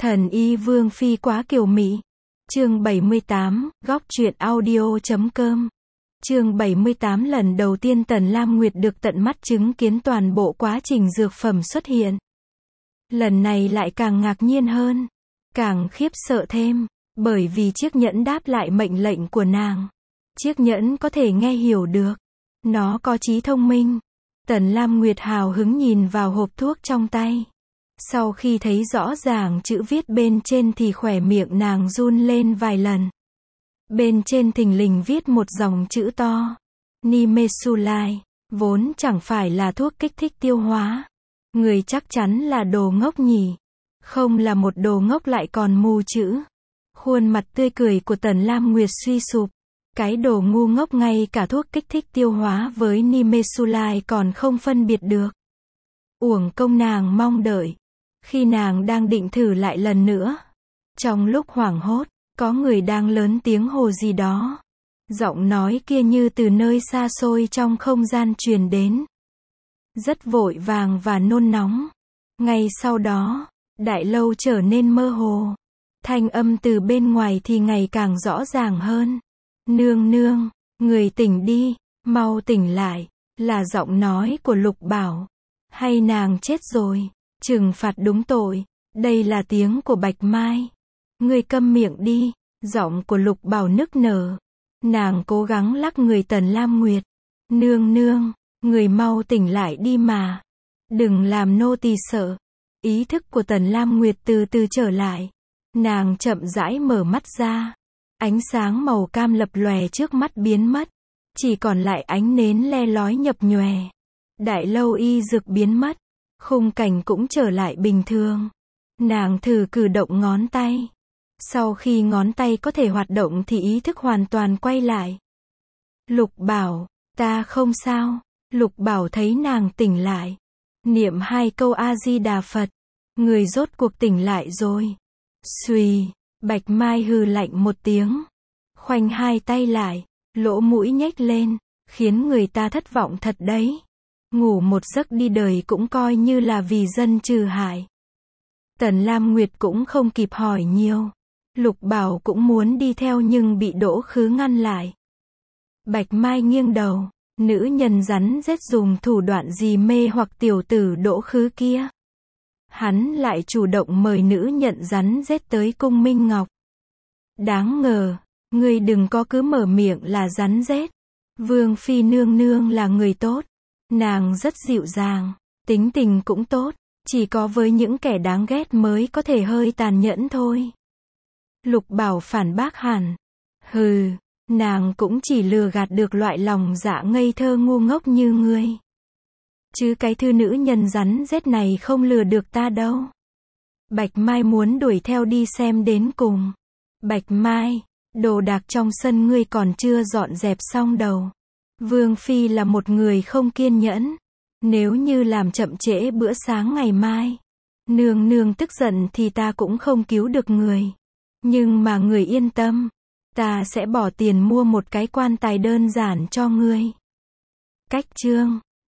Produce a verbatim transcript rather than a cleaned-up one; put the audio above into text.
Thần y Vương Phi quá kiều mị. Chương bảy mươi tám, góc truyện audio chấm com. Chương bảy mươi tám lần đầu tiên Tần Lam Nguyệt được tận mắt chứng kiến toàn bộ quá trình dược phẩm xuất hiện. Lần này lại càng ngạc nhiên hơn, càng khiếp sợ thêm, bởi vì chiếc nhẫn đáp lại mệnh lệnh của nàng. Chiếc nhẫn có thể nghe hiểu được, nó có trí thông minh. Tần Lam Nguyệt hào hứng nhìn vào hộp thuốc trong tay. Sau khi thấy rõ ràng chữ viết bên trên thì khóe miệng nàng run lên vài lần. Bên trên thình lình viết một dòng chữ to. Nimesulide, vốn chẳng phải là thuốc kích thích tiêu hóa. Người chắc chắn là đồ ngốc nhỉ. Không là một đồ ngốc lại còn mù chữ. Khuôn mặt tươi cười của Tần Lam Nguyệt suy sụp. Cái đồ ngu ngốc ngay cả thuốc kích thích tiêu hóa với Nimesulide còn không phân biệt được. Uổng công nàng mong đợi. Khi nàng đang định thử lại lần nữa, trong lúc hoảng hốt, có người đang lớn tiếng hô gì đó. Giọng nói kia như từ nơi xa xôi trong không gian truyền đến. Rất vội vàng và nôn nóng. Ngay sau đó, đại lâu trở nên mơ hồ. Thanh âm từ bên ngoài thì ngày càng rõ ràng hơn. Nương nương, người tỉnh đi, mau tỉnh lại, là giọng nói của Lục Bảo. Hay nàng chết rồi, trừng phạt đúng tội, đây là tiếng của Bạch Mai. Người câm miệng đi, giọng của Lục Bảo nức nở. Nàng cố gắng lắc người Tần Lam Nguyệt. Nương nương, người mau tỉnh lại đi mà. Đừng làm nô tỳ sợ. Ý thức của Tần Lam Nguyệt từ từ trở lại. Nàng chậm rãi mở mắt ra. Ánh sáng màu cam lập lòe trước mắt biến mất. Chỉ còn lại ánh nến le lói nhập nhòe. Đại lâu y dược biến mất. Khung cảnh cũng trở lại bình thường. Nàng thử cử động ngón tay. Sau khi ngón tay có thể hoạt động thì ý thức hoàn toàn quay lại. Lục Bảo, ta không sao. Lục Bảo thấy nàng tỉnh lại. Niệm hai câu A-di-đà Phật. Người rốt cuộc tỉnh lại rồi. Xùy, Bạch Mai hừ lạnh một tiếng. Khoanh hai tay lại, lỗ mũi nhếch lên, khiến người ta thất vọng thật đấy. Ngủ một giấc đi đời cũng coi như là vì dân trừ hại. Tần Lam Nguyệt cũng không kịp hỏi nhiều. Lục Bảo cũng muốn đi theo nhưng bị Đỗ Khứ ngăn lại. Bạch Mai nghiêng đầu, nữ nhân rắn rết dùng thủ đoạn gì mê hoặc tiểu tử Đỗ Khứ kia. Hắn lại chủ động mời nữ nhận rắn rết tới cung Minh Ngọc. Đáng ngờ, ngươi đừng có cứ mở miệng là rắn rết. Vương Phi nương nương là người tốt. Nàng rất dịu dàng, tính tình cũng tốt, chỉ có với những kẻ đáng ghét mới có thể hơi tàn nhẫn thôi. Lục Bảo phản bác hẳn. Hừ, nàng cũng chỉ lừa gạt được loại lòng dạ ngây thơ ngu ngốc như ngươi. Chứ cái thư nữ nhân rắn rết này không lừa được ta đâu. Bạch Mai muốn đuổi theo đi xem đến cùng. Bạch Mai, đồ đạc trong sân ngươi còn chưa dọn dẹp xong đâu. Vương Phi là một người không kiên nhẫn. Nếu như làm chậm trễ bữa sáng ngày mai, nương nương tức giận thì ta cũng không cứu được người. Nhưng mà người yên tâm, ta sẽ bỏ tiền mua một cái quan tài đơn giản cho ngươi. Cách chương